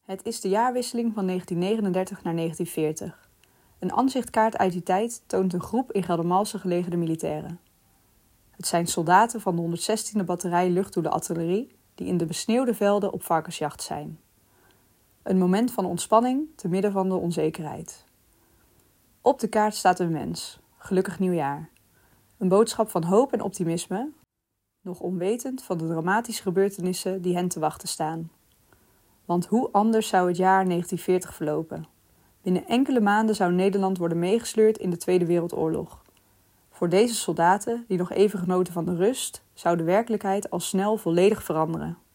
Het is de jaarwisseling van 1939 naar 1940. Een aanzichtkaart uit die tijd toont een groep in Geldermalsen gelegerde militairen. Het zijn soldaten van de 116e batterij luchtdoelenartillerie die in de besneeuwde velden op varkensjacht zijn. Een moment van ontspanning te midden van de onzekerheid. Op de kaart staat een mens. Gelukkig nieuwjaar. Een boodschap van hoop en optimisme, nog onwetend van de dramatische gebeurtenissen die hen te wachten staan. Want hoe anders zou het jaar 1940 verlopen? Binnen enkele maanden zou Nederland worden meegesleurd in de Tweede Wereldoorlog. Voor deze soldaten, die nog even genoten van de rust, zou de werkelijkheid al snel volledig veranderen.